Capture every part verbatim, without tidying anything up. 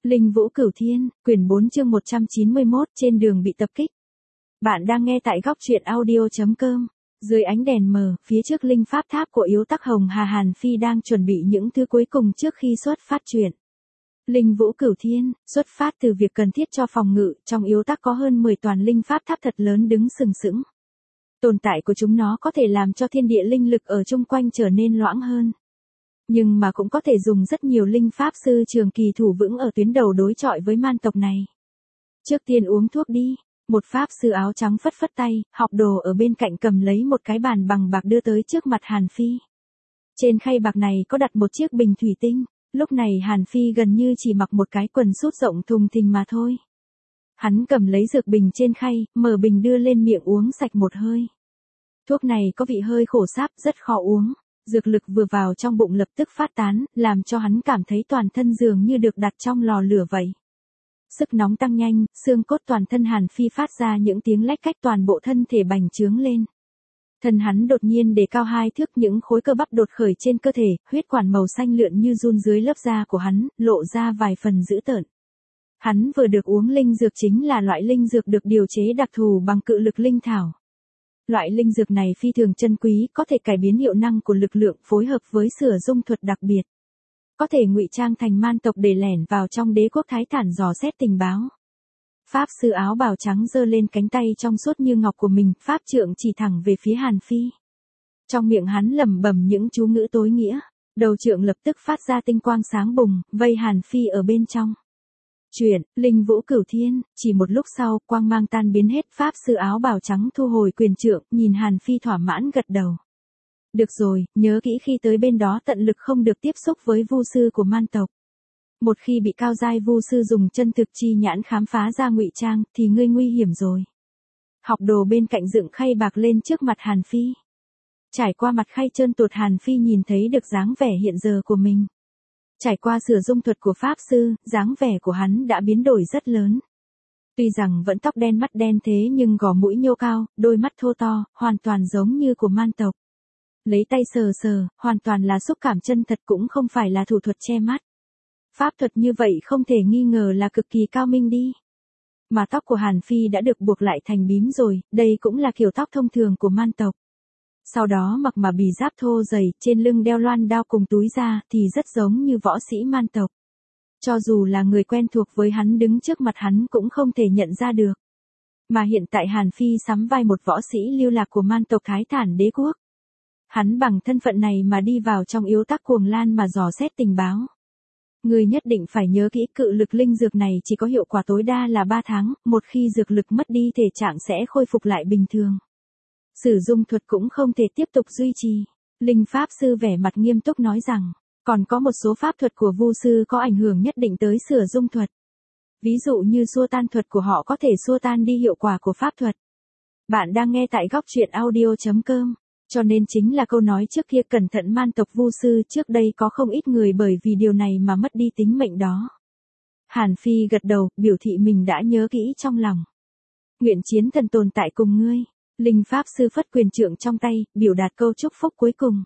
Linh Vũ Cửu Thiên, quyển bốn chương một trăm chín mươi mốt, trên đường bị tập kích. Bạn đang nghe tại góc truyện audio chấm com. Dưới ánh đèn mờ, phía trước linh pháp tháp của Yếu Tắc Hồng Hà Hàn Phi đang chuẩn bị những thứ cuối cùng trước khi xuất phát chuyện. Linh Vũ Cửu Thiên, xuất phát từ việc cần thiết cho phòng ngự, trong Yếu Tắc có hơn mười toàn linh pháp tháp thật lớn đứng sừng sững. Tồn tại của chúng nó có thể làm cho thiên địa linh lực ở chung quanh trở nên loãng hơn. Nhưng mà cũng có thể dùng rất nhiều linh pháp sư trường kỳ thủ vững ở tuyến đầu đối chọi với man tộc này. Trước tiên uống thuốc đi, một pháp sư áo trắng phất phất tay, học đồ ở bên cạnh cầm lấy một cái bàn bằng bạc đưa tới trước mặt Hàn Phi. Trên khay bạc này có đặt một chiếc bình thủy tinh, lúc này Hàn Phi gần như chỉ mặc một cái quần sút rộng thùng thình mà thôi. Hắn cầm lấy dược bình trên khay, mở bình đưa lên miệng uống sạch một hơi. Thuốc này có vị hơi khổ sáp, rất khó uống. Dược lực vừa vào trong bụng lập tức phát tán, làm cho hắn cảm thấy toàn thân dường như được đặt trong lò lửa vậy. Sức nóng tăng nhanh, xương cốt toàn thân Hàn Phi phát ra những tiếng lách cách, toàn bộ thân thể bành trướng lên. Thân hắn đột nhiên đề cao hai thước, những khối cơ bắp đột khởi trên cơ thể, huyết quản màu xanh lượn như giun dưới lớp da của hắn, lộ ra vài phần dữ tợn. Hắn vừa được uống linh dược, chính là loại linh dược được điều chế đặc thù bằng cự lực linh thảo. Loại linh dược này phi thường chân quý, có thể cải biến hiệu năng của lực lượng, phối hợp với sửa dung thuật đặc biệt. Có thể ngụy trang thành man tộc để lẻn vào trong đế quốc Thái Thản dò xét tình báo. Pháp sư áo bào trắng giơ lên cánh tay trong suốt như ngọc của mình, pháp trượng chỉ thẳng về phía Hàn Phi. Trong miệng hắn lẩm bẩm những chú ngữ tối nghĩa, đầu trượng lập tức phát ra tinh quang sáng bùng, vây Hàn Phi ở bên trong. Chuyện, Linh Vũ Cửu Thiên, chỉ một lúc sau, quang mang tan biến hết, pháp sư áo bào trắng thu hồi quyền trượng, nhìn Hàn Phi thỏa mãn gật đầu. Được rồi, nhớ kỹ khi tới bên đó tận lực không được tiếp xúc với vu sư của man tộc. Một khi bị cao giai vu sư dùng chân thực chi nhãn khám phá ra ngụy trang, thì ngươi nguy hiểm rồi. Học đồ bên cạnh dựng khay bạc lên trước mặt Hàn Phi. Trải qua mặt khay trơn tuột, Hàn Phi nhìn thấy được dáng vẻ hiện giờ của mình. Trải qua sửa dung thuật của pháp sư, dáng vẻ của hắn đã biến đổi rất lớn. Tuy rằng vẫn tóc đen mắt đen thế nhưng gò mũi nhô cao, đôi mắt thô to, hoàn toàn giống như của man tộc. Lấy tay sờ sờ, hoàn toàn là xúc cảm chân thật, cũng không phải là thủ thuật che mắt. Pháp thuật như vậy không thể nghi ngờ là cực kỳ cao minh đi. Mà tóc của Hàn Phi đã được buộc lại thành bím rồi, đây cũng là kiểu tóc thông thường của man tộc. Sau đó mặc mà bì giáp thô dày, trên lưng đeo loan đao cùng túi da, thì rất giống như võ sĩ man tộc. Cho dù là người quen thuộc với hắn đứng trước mặt hắn cũng không thể nhận ra được. Mà hiện tại Hàn Phi sắm vai một võ sĩ lưu lạc của man tộc Thái Thản đế quốc. Hắn bằng thân phận này mà đi vào trong Yếu Tắc Cuồng Lan mà dò xét tình báo. Người nhất định phải nhớ kỹ, cự lực linh dược này chỉ có hiệu quả tối đa là ba tháng, một khi dược lực mất đi thể trạng sẽ khôi phục lại bình thường. Sử dụng thuật cũng không thể tiếp tục duy trì. Linh pháp sư vẻ mặt nghiêm túc nói rằng, còn có một số pháp thuật của vu sư có ảnh hưởng nhất định tới sửa dung thuật. Ví dụ như xua tan thuật của họ có thể xua tan đi hiệu quả của pháp thuật. Bạn đang nghe tại góc truyện audio chấm com. Cho nên chính là câu nói trước kia, cẩn thận man tộc vu sư, trước đây có không ít người bởi vì điều này mà mất đi tính mệnh đó. Hàn Phi gật đầu, biểu thị mình đã nhớ kỹ trong lòng. Nguyện chiến thần tồn tại cùng ngươi. Linh pháp sư phất quyền trượng trong tay, biểu đạt câu chúc phúc cuối cùng.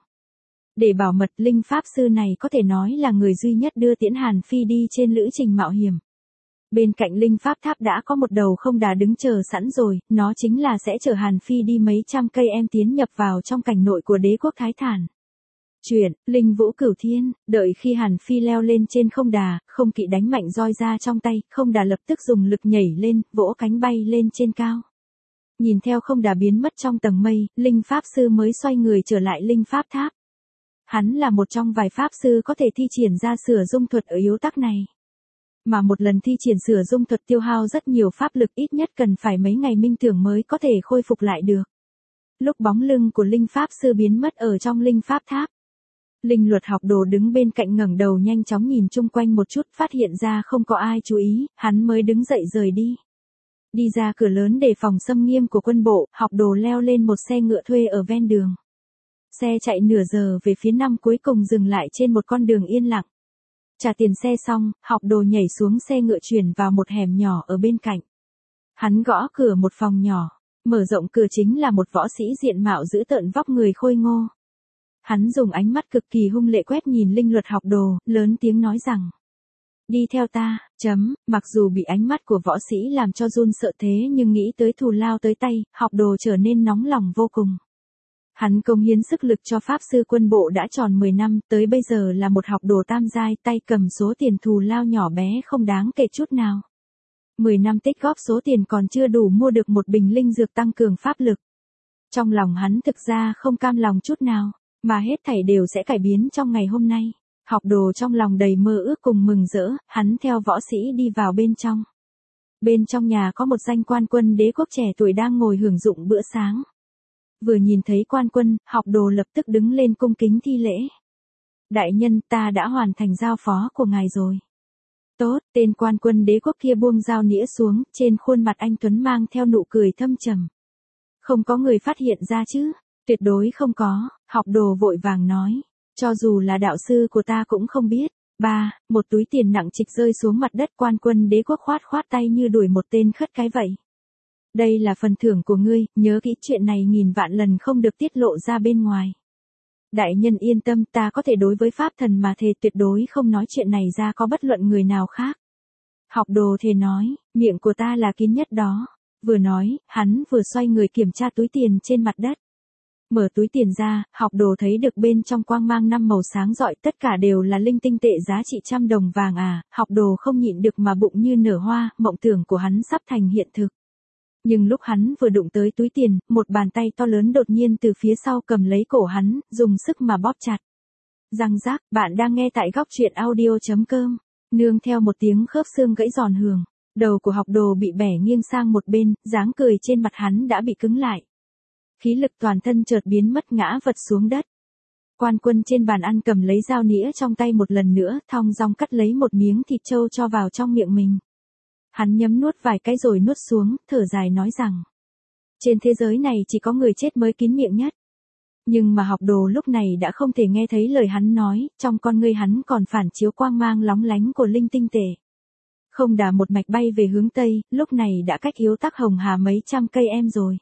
Để bảo mật, linh pháp sư này có thể nói là người duy nhất đưa tiễn Hàn Phi đi trên lữ trình mạo hiểm. Bên cạnh linh pháp tháp đã có một đầu không đà đứng chờ sẵn rồi, nó chính là sẽ chở Hàn Phi đi mấy trăm cây em tiến nhập vào trong cảnh nội của đế quốc Thái Thản. Chuyện, Linh Vũ Cửu Thiên, đợi khi Hàn Phi leo lên trên không đà, không kỵ đánh mạnh roi ra trong tay, không đà lập tức dùng lực nhảy lên, vỗ cánh bay lên trên cao. Nhìn theo không đà biến mất trong tầng mây, linh pháp sư mới xoay người trở lại linh pháp tháp. Hắn là một trong vài pháp sư có thể thi triển ra sửa dung thuật ở Yếu Tắc này. Mà một lần thi triển sửa dung thuật tiêu hao rất nhiều pháp lực, ít nhất cần phải mấy ngày minh tưởng mới có thể khôi phục lại được. Lúc bóng lưng của linh pháp sư biến mất ở trong linh pháp tháp, linh luật học đồ đứng bên cạnh ngẩng đầu nhanh chóng nhìn chung quanh một chút, phát hiện ra không có ai chú ý, hắn mới đứng dậy rời đi. Đi ra cửa lớn để phòng xâm nghiêm của quân bộ, học đồ leo lên một xe ngựa thuê ở ven đường. Xe chạy nửa giờ về phía nam, cuối cùng dừng lại trên một con đường yên lặng. Trả tiền xe xong, học đồ nhảy xuống xe ngựa chuyển vào một hẻm nhỏ ở bên cạnh. Hắn gõ cửa một phòng nhỏ, mở rộng cửa chính là một võ sĩ diện mạo dữ tợn, vóc người khôi ngô. Hắn dùng ánh mắt cực kỳ hung lệ quét nhìn linh luật học đồ, lớn tiếng nói rằng: Đi theo ta, chấm, mặc dù bị ánh mắt của võ sĩ làm cho run sợ thế nhưng nghĩ tới thù lao tới tay, học đồ trở nên nóng lòng vô cùng. Hắn cống hiến sức lực cho pháp sư quân bộ đã tròn mười năm, tới bây giờ là một học đồ tam giai, tay cầm số tiền thù lao nhỏ bé không đáng kể chút nào. mười năm tích góp số tiền còn chưa đủ mua được một bình linh dược tăng cường pháp lực. Trong lòng hắn thực ra không cam lòng chút nào, mà hết thảy đều sẽ cải biến trong ngày hôm nay. Học đồ trong lòng đầy mơ ước cùng mừng rỡ, hắn theo võ sĩ đi vào bên trong. Bên trong nhà có một danh quan quân đế quốc trẻ tuổi đang ngồi hưởng dụng bữa sáng. Vừa nhìn thấy quan quân, học đồ lập tức đứng lên cung kính thi lễ. Đại nhân, ta đã hoàn thành giao phó của ngài rồi. Tốt, tên quan quân đế quốc kia buông dao nĩa xuống, trên khuôn mặt anh Tuấn mang theo nụ cười thâm trầm. Không có người phát hiện ra chứ? Tuyệt đối không có, học đồ vội vàng nói. Cho dù là đạo sư của ta cũng không biết. Ba, một túi tiền nặng trịch rơi xuống mặt đất, quan quân đế quốc khoát khoát tay như đuổi một tên khất cái vậy. Đây là phần thưởng của ngươi, nhớ kỹ chuyện này nghìn vạn lần không được tiết lộ ra bên ngoài. Đại nhân yên tâm, ta có thể đối với pháp thần mà thề tuyệt đối không nói chuyện này ra có bất luận người nào khác. Học đồ thề nói, miệng của ta là kín nhất đó. Vừa nói, hắn vừa xoay người kiểm tra túi tiền trên mặt đất. Mở túi tiền ra, học đồ thấy được bên trong quang mang năm màu sáng rọi, tất cả đều là linh tinh tệ giá trị trăm đồng vàng à, học đồ không nhịn được mà bụng như nở hoa, mộng tưởng của hắn sắp thành hiện thực. Nhưng lúc hắn vừa đụng tới túi tiền, một bàn tay to lớn đột nhiên từ phía sau cầm lấy cổ hắn, dùng sức mà bóp chặt. Răng rác, bạn đang nghe tại góc truyện audio chấm com, nương theo một tiếng khớp xương gãy giòn hường, đầu của học đồ bị bẻ nghiêng sang một bên, dáng cười trên mặt hắn đã bị cứng lại. Khí lực toàn thân chợt biến mất, ngã vật xuống đất. Quan quân trên bàn ăn cầm lấy dao nĩa trong tay một lần nữa, thong dong cắt lấy một miếng thịt trâu cho vào trong miệng mình. Hắn nhấm nuốt vài cái rồi nuốt xuống, thở dài nói rằng, trên thế giới này chỉ có người chết mới kín miệng nhất. Nhưng mà học đồ lúc này đã không thể nghe thấy lời hắn nói, trong con ngươi hắn còn phản chiếu quang mang lóng lánh của linh tinh tệ. Không đà một mạch bay về hướng Tây, lúc này đã cách Yếu Tắc Hồng Hà mấy trăm cây em rồi.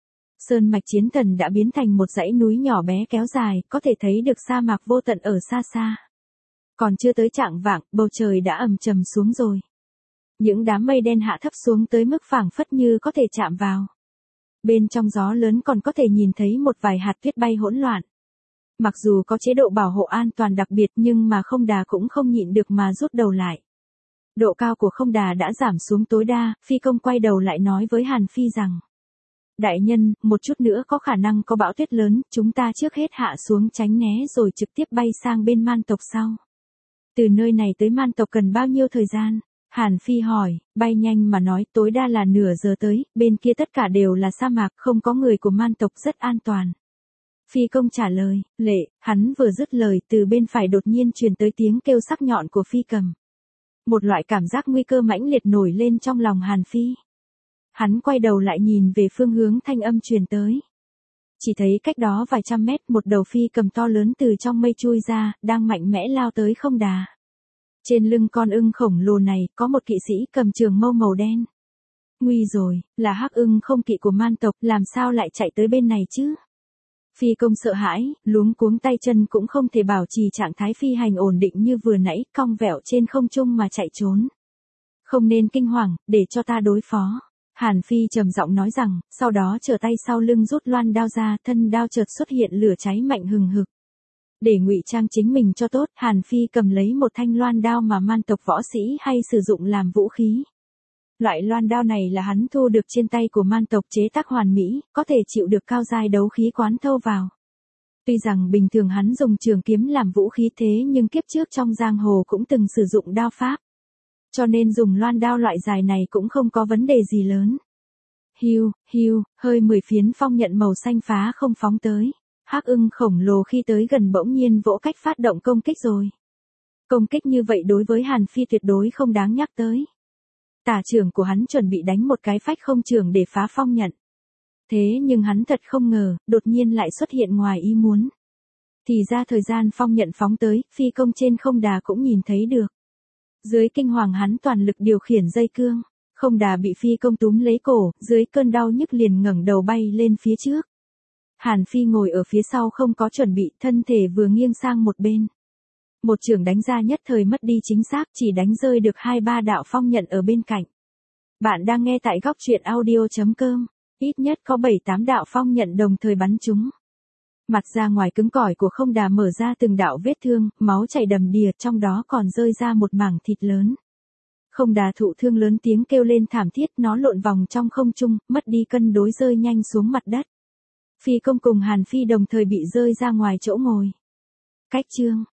Sơn mạch Chiến Thần đã biến thành một dãy núi nhỏ bé kéo dài, có thể thấy được sa mạc vô tận ở xa xa. Còn chưa tới chạng vạng, bầu trời đã ầm trầm xuống rồi. Những đám mây đen hạ thấp xuống tới mức phảng phất như có thể chạm vào. Bên trong gió lớn còn có thể nhìn thấy một vài hạt tuyết bay hỗn loạn. Mặc dù có chế độ bảo hộ an toàn đặc biệt nhưng mà Không Đà cũng không nhịn được mà rút đầu lại. Độ cao của Không Đà đã giảm xuống tối đa, phi công quay đầu lại nói với Hàn Phi rằng, đại nhân, một chút nữa có khả năng có bão tuyết lớn, chúng ta trước hết hạ xuống tránh né rồi trực tiếp bay sang bên man tộc sau. Từ nơi này tới man tộc cần bao nhiêu thời gian? Hàn Phi hỏi, bay nhanh mà nói, tối đa là nửa giờ tới, bên kia tất cả đều là sa mạc, không có người của man tộc, rất an toàn. Phi công trả lời, lệ, hắn vừa dứt lời, từ bên phải đột nhiên truyền tới tiếng kêu sắc nhọn của phi cầm. Một loại cảm giác nguy cơ mãnh liệt nổi lên trong lòng Hàn Phi. Hắn quay đầu lại nhìn về phương hướng thanh âm truyền tới. Chỉ thấy cách đó vài trăm mét một đầu phi cầm to lớn từ trong mây chui ra, đang mạnh mẽ lao tới Không Đà. Trên lưng con ưng khổng lồ này có một kỵ sĩ cầm trường mâu màu đen. Nguy rồi, là hắc ưng không kỵ của man tộc, làm sao lại chạy tới bên này chứ? Phi công sợ hãi, luống cuống tay chân cũng không thể bảo trì trạng thái phi hành ổn định như vừa nãy, cong vẹo trên không trung mà chạy trốn. Không nên kinh hoàng, để cho ta đối phó. Hàn Phi trầm giọng nói rằng, sau đó trở tay sau lưng rút loan đao ra, thân đao chợt xuất hiện lửa cháy mạnh hừng hực. Để ngụy trang chính mình cho tốt, Hàn Phi cầm lấy một thanh loan đao mà man tộc võ sĩ hay sử dụng làm vũ khí. Loại loan đao này là hắn thu được trên tay của man tộc chế tác hoàn mỹ, có thể chịu được cao giai đấu khí quán thâu vào. Tuy rằng bình thường hắn dùng trường kiếm làm vũ khí thế nhưng kiếp trước trong giang hồ cũng từng sử dụng đao pháp. Cho nên dùng loan đao loại dài này cũng không có vấn đề gì lớn. Hiu, hiu, hơi mười phiến phong nhận màu xanh phá không phóng tới. Hắc ưng khổng lồ khi tới gần bỗng nhiên vỗ cách phát động công kích rồi. Công kích như vậy đối với Hàn Phi tuyệt đối không đáng nhắc tới. Tả trưởng của hắn chuẩn bị đánh một cái phách không trường để phá phong nhận. Thế nhưng hắn thật không ngờ, đột nhiên lại xuất hiện ngoài ý muốn. Thì ra thời gian phong nhận phóng tới, phi công trên Không Đà cũng nhìn thấy được. Dưới kinh hoàng hắn toàn lực điều khiển dây cương, Không Đà bị phi công túm lấy cổ, dưới cơn đau nhức liền ngẩng đầu bay lên phía trước. Hàn Phi ngồi ở phía sau không có chuẩn bị, thân thể vừa nghiêng sang một bên. Một chưởng đánh ra nhất thời mất đi chính xác, chỉ đánh rơi được hai ba đạo phong nhận ở bên cạnh. Bạn đang nghe tại góc truyện audio chấm com. Ít nhất có bảy tám đạo phong nhận đồng thời bắn trúng. Mặt ra ngoài cứng cỏi của Không Đà mở ra từng đạo vết thương, máu chảy đầm đìa, trong đó còn rơi ra một mảng thịt lớn. Không Đà thụ thương lớn tiếng kêu lên thảm thiết, nó lộn vòng trong không trung, mất đi cân đối rơi nhanh xuống mặt đất. Phi Công cùng Hàn Phi đồng thời bị rơi ra ngoài chỗ ngồi. Cách chương